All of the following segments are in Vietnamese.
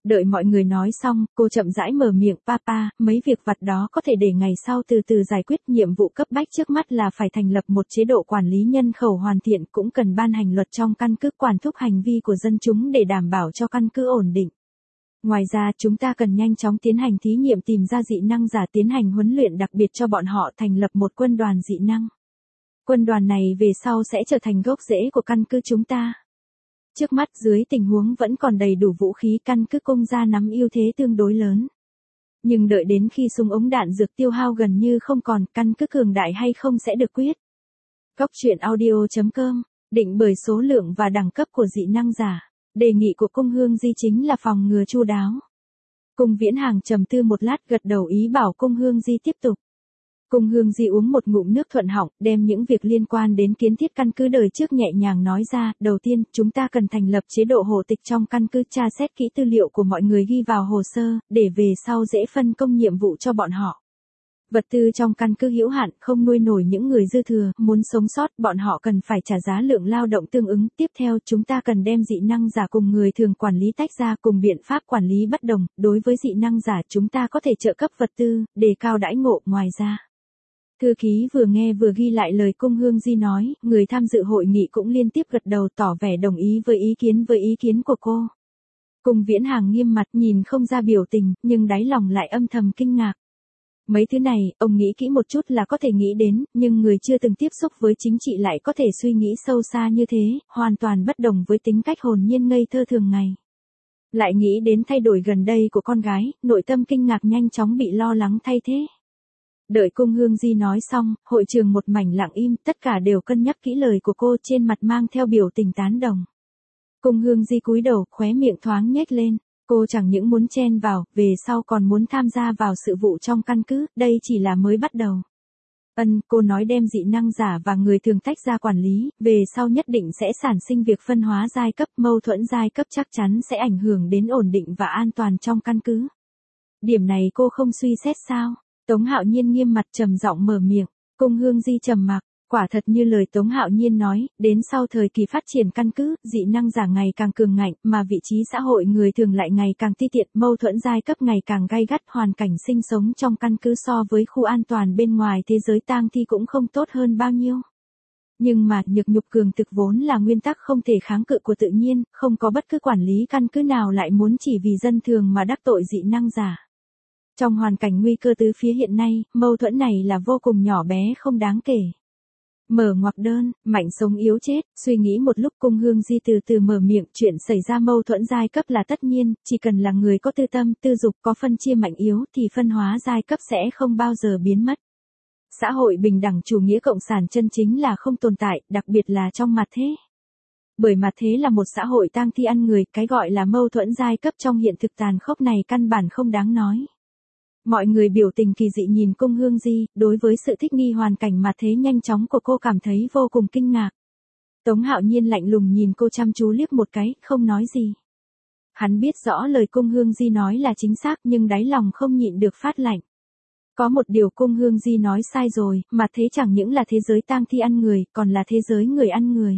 Đợi mọi người nói xong, cô chậm rãi mở miệng, papa, mấy việc vặt đó có thể để ngày sau từ từ giải quyết, nhiệm vụ cấp bách trước mắt là phải thành lập một chế độ quản lý nhân khẩu hoàn thiện, cũng cần ban hành luật trong căn cứ quản thúc hành vi của dân chúng để đảm bảo cho căn cứ ổn định. Ngoài ra, chúng ta cần nhanh chóng tiến hành thí nghiệm tìm ra dị năng giả, tiến hành huấn luyện đặc biệt cho bọn họ, thành lập một quân đoàn dị năng. Quân đoàn này về sau sẽ trở thành gốc rễ của căn cứ chúng ta. Trước mắt dưới tình huống vẫn còn đầy đủ vũ khí, căn cứ Cung gia nắm ưu thế tương đối lớn. Nhưng đợi đến khi súng ống đạn dược tiêu hao gần như không còn, căn cứ cường đại hay không sẽ được quyết. Góc truyện audio.com, định bởi số lượng và đẳng cấp của dị năng giả. Đề nghị của Cung Hương Di chính là phòng ngừa chu đáo. Cung Viễn Hàng trầm tư một lát, gật đầu ý bảo Cung Hương Di tiếp tục. Cung Hương Di uống một ngụm nước thuận họng, đem những việc liên quan đến kiến thiết căn cứ đời trước nhẹ nhàng nói ra. Đầu tiên, chúng ta cần thành lập chế độ hộ tịch trong căn cứ, tra xét kỹ tư liệu của mọi người ghi vào hồ sơ, để về sau dễ phân công nhiệm vụ cho bọn họ. Vật tư trong căn cứ hữu hạn, không nuôi nổi những người dư thừa, muốn sống sót, bọn họ cần phải trả giá lượng lao động tương ứng. Tiếp theo, chúng ta cần đem dị năng giả cùng người thường quản lý tách ra, cùng biện pháp quản lý bất đồng. Đối với dị năng giả, chúng ta có thể trợ cấp vật tư, đề cao đãi ngộ. Ngoài ra, thư ký vừa nghe vừa ghi lại lời Cung Hương Di nói, người tham dự hội nghị cũng liên tiếp gật đầu tỏ vẻ đồng ý với ý kiến của cô. Cung Viễn Hàng nghiêm mặt nhìn không ra biểu tình, nhưng đáy lòng lại âm thầm kinh ngạc. Mấy thứ này, ông nghĩ kỹ một chút là có thể nghĩ đến, nhưng người chưa từng tiếp xúc với chính trị lại có thể suy nghĩ sâu xa như thế, hoàn toàn bất đồng với tính cách hồn nhiên ngây thơ thường ngày. Lại nghĩ đến thay đổi gần đây của con gái, nội tâm kinh ngạc nhanh chóng bị lo lắng thay thế. Đợi Cung Hương Di nói xong, hội trường một mảnh lặng im, tất cả đều cân nhắc kỹ lời của cô, trên mặt mang theo biểu tình tán đồng. Cung Hương Di cúi đầu, khóe miệng thoáng nhếch lên. Cô chẳng những muốn chen vào, về sau còn muốn tham gia vào sự vụ trong căn cứ, đây chỉ là mới bắt đầu. Cô nói đem dị năng giả và người thường tách ra quản lý, về sau nhất định sẽ sản sinh việc phân hóa giai cấp, mâu thuẫn giai cấp chắc chắn sẽ ảnh hưởng đến ổn định và an toàn trong căn cứ. Điểm này cô không suy xét sao? Tống Hạo Nhiên nghiêm mặt trầm giọng mở miệng. Cung Hương Di trầm mặc. Quả thật như lời Tống Hạo Nhiên nói, đến sau thời kỳ phát triển căn cứ, dị năng giả ngày càng cường ngạnh, mà vị trí xã hội người thường lại ngày càng ti tiện, mâu thuẫn giai cấp ngày càng gay gắt, hoàn cảnh sinh sống trong căn cứ so với khu an toàn bên ngoài thế giới tang thi cũng không tốt hơn bao nhiêu. Nhưng mà, nhược nhục cường thực vốn là nguyên tắc không thể kháng cự của tự nhiên, không có bất cứ quản lý căn cứ nào lại muốn chỉ vì dân thường mà đắc tội dị năng giả. Trong hoàn cảnh nguy cơ tứ phía hiện nay, mâu thuẫn này là vô cùng nhỏ bé không đáng kể. Mở ngoặc đơn, mạnh sống yếu chết, suy nghĩ một lúc Cung Hương Di từ từ mở miệng, chuyện xảy ra mâu thuẫn giai cấp là tất nhiên, chỉ cần là người có tư tâm, tư dục, có phân chia mạnh yếu thì phân hóa giai cấp sẽ không bao giờ biến mất. Xã hội bình đẳng chủ nghĩa cộng sản chân chính là không tồn tại, đặc biệt là trong mặt thế. Bởi mặt thế là một xã hội tang thi ăn người, cái gọi là mâu thuẫn giai cấp trong hiện thực tàn khốc này căn bản không đáng nói. Mọi người biểu tình kỳ dị nhìn Cung Hương Di, đối với sự thích nghi hoàn cảnh mà thế nhanh chóng của cô cảm thấy vô cùng kinh ngạc. Tống Hạo Nhiên lạnh lùng nhìn cô chăm chú liếc một cái, không nói gì. Hắn biết rõ lời Cung Hương Di nói là chính xác nhưng đáy lòng không nhịn được phát lạnh. Có một điều Cung Hương Di nói sai rồi, mà thế chẳng những là thế giới tang thi ăn người, còn là thế giới người ăn người.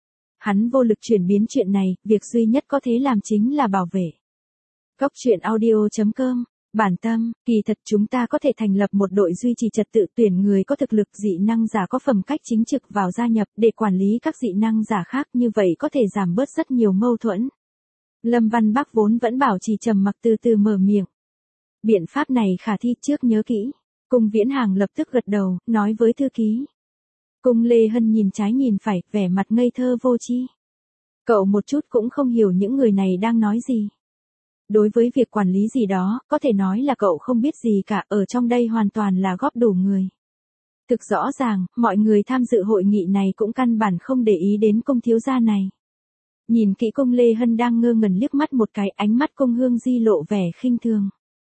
Hắn vô lực chuyển biến chuyện này, việc duy nhất có thể làm chính là bảo vệ. Góc truyện audio.com. Bản tâm, kỳ thật chúng ta có thể thành lập một đội duy trì trật tự, tuyển người có thực lực, dị năng giả có phẩm cách chính trực vào gia nhập để quản lý các dị năng giả khác, như vậy có thể giảm bớt rất nhiều mâu thuẫn. Lâm Văn Bắc vốn vẫn bảo trì trầm mặc từ từ mở miệng. Biện pháp này khả thi, trước nhớ kỹ. Cung Viễn Hàng lập tức gật đầu, nói với thư ký. Cung Lê Hân nhìn trái nhìn phải, vẻ mặt ngây thơ vô tri. Cậu một chút cũng không hiểu những người này đang nói gì. Đối với việc quản lý gì đó, có thể nói là cậu không biết gì cả, ở trong đây hoàn toàn là góp đủ người. Thực rõ ràng, mọi người tham dự hội nghị này cũng căn bản không để ý đến Cung thiếu gia này. Nhìn kỹ Cung Lê Hân đang ngơ ngẩn liếc mắt một cái, ánh mắt Cung Hương Di lộ vẻ khinh thường.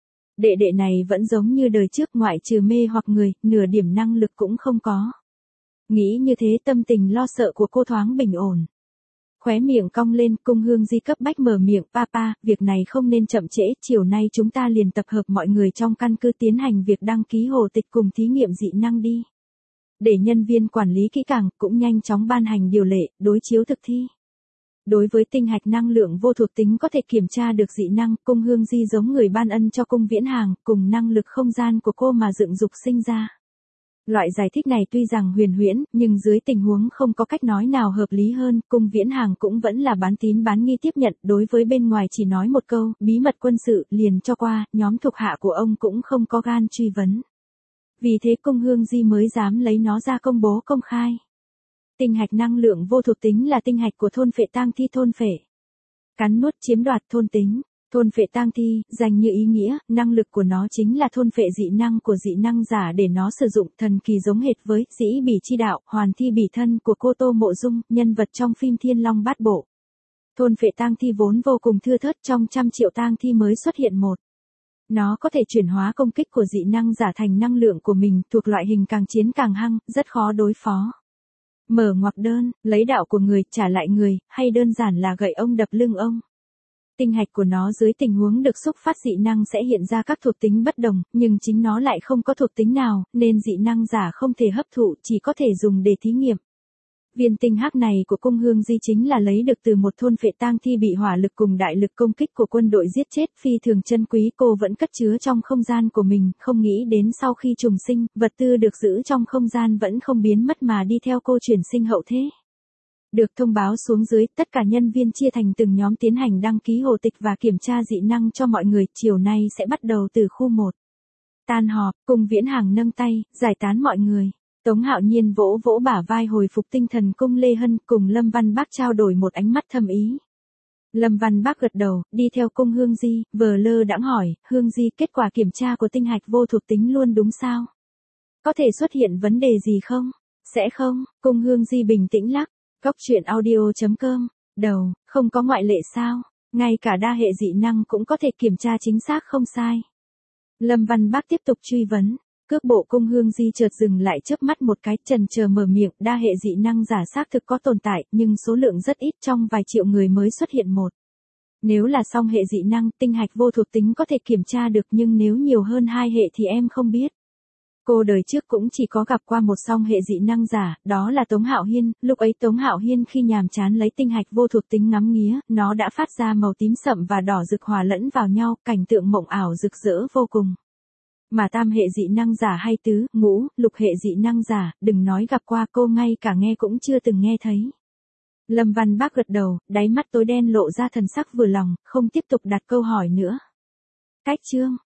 Đệ đệ này vẫn giống như đời trước, ngoại trừ mê hoặc người, nửa điểm năng lực cũng không có. Nghĩ như thế tâm tình lo sợ của cô thoáng bình ổn. Khóe miệng cong lên, Cung Hương Di cấp bách mở miệng, papa, việc này không nên chậm trễ, chiều nay chúng ta liền tập hợp mọi người trong căn cứ tiến hành việc đăng ký hộ tịch cùng thí nghiệm dị năng đi. Để nhân viên quản lý kỹ càng, cũng nhanh chóng ban hành điều lệ, đối chiếu thực thi. Đối với tinh hạch năng lượng vô thuộc tính có thể kiểm tra được dị năng, Cung Hương Di giống người ban ân cho Cung Viễn Hàng, cùng năng lực không gian của cô mà dựng dục sinh ra. Loại giải thích này tuy rằng huyền huyễn, nhưng dưới tình huống không có cách nói nào hợp lý hơn, Cung Viễn Hàng cũng vẫn là bán tín bán nghi tiếp nhận, đối với bên ngoài chỉ nói một câu, bí mật quân sự, liền cho qua, nhóm thuộc hạ của ông cũng không có gan truy vấn. Vì thế Cung Hương Di mới dám lấy nó ra công bố công khai. Tinh hạch năng lượng vô thuộc tính là tinh hạch của thôn phệ tang thi thôn phệ. Cắn nuốt chiếm đoạt thôn tính. Thôn phệ tang thi, dành như ý nghĩa, năng lực của nó chính là thôn phệ dị năng của dị năng giả để nó sử dụng thần kỳ giống hệt với dĩ bỉ chi đạo, hoàn thi bỉ thân của cô Tô Mộ Dung, nhân vật trong phim Thiên Long Bát Bộ. Thôn phệ tang thi vốn vô cùng thưa thớt, trong trăm triệu tang thi mới xuất hiện một. Nó có thể chuyển hóa công kích của dị năng giả thành năng lượng của mình, thuộc loại hình càng chiến càng hăng, rất khó đối phó. Mở ngoặc đơn, lấy đạo của người, trả lại người, hay đơn giản là gậy ông đập lưng ông. Tinh hạch của nó dưới tình huống được xúc phát dị năng sẽ hiện ra các thuộc tính bất đồng, nhưng chính nó lại không có thuộc tính nào, nên dị năng giả không thể hấp thụ, chỉ có thể dùng để thí nghiệm. Viên tinh hắc này của Cung Hương Di chính là lấy được từ một thôn phệ tang thi bị hỏa lực cùng đại lực công kích của quân đội giết chết, phi thường chân quý, cô vẫn cất chứa trong không gian của mình, không nghĩ đến sau khi trùng sinh, vật tư được giữ trong không gian vẫn không biến mất mà đi theo cô chuyển sinh hậu thế. Được thông báo xuống dưới, tất cả nhân viên chia thành từng nhóm tiến hành đăng ký hộ tịch và kiểm tra dị năng cho mọi người, chiều nay sẽ bắt đầu từ khu 1. Tan họp, Cung Viễn Hàng nâng tay, giải tán mọi người. Tống Hạo Nhiên vỗ vỗ bả vai hồi phục tinh thần Cung Lê Hân cùng Lâm Văn Bác trao đổi một ánh mắt thâm ý. Lâm Văn Bác gật đầu, đi theo Cung Hương Di, vờ lơ đãng hỏi, Hương Di kết quả kiểm tra của tinh hạch vô thuộc tính luôn đúng sao? Có thể xuất hiện vấn đề gì không? Sẽ không, Cung Hương Di bình tĩnh lắc. Cốc truyện audio.com, đầu, không có ngoại lệ sao? Ngay cả đa hệ dị năng cũng có thể kiểm tra chính xác không sai. Lâm Văn Bác tiếp tục truy vấn. Cước bộ Cung Hương Di chợt dừng lại chớp mắt một cái, chần chờ mở miệng, đa hệ dị năng giả xác thực có tồn tại, nhưng số lượng rất ít, trong vài triệu người mới xuất hiện một. Nếu là song hệ dị năng, tinh hạch vô thuộc tính có thể kiểm tra được, nhưng nếu nhiều hơn 2 hệ thì em không biết. Cô đời trước cũng chỉ có gặp qua một song hệ dị năng giả, đó là Tống Hạo Hiên, lúc ấy Tống Hạo Hiên khi nhàm chán lấy tinh hạch vô thuộc tính ngắm nghía, nó đã phát ra màu tím sậm và đỏ rực hòa lẫn vào nhau, cảnh tượng mộng ảo rực rỡ vô cùng. Mà tam hệ dị năng giả hay tứ, ngũ, lục hệ dị năng giả, đừng nói gặp qua, cô ngay cả nghe cũng chưa từng nghe thấy. Lâm Văn Bác gật đầu, đáy mắt tối đen lộ ra thần sắc vừa lòng, không tiếp tục đặt câu hỏi nữa. Cách chương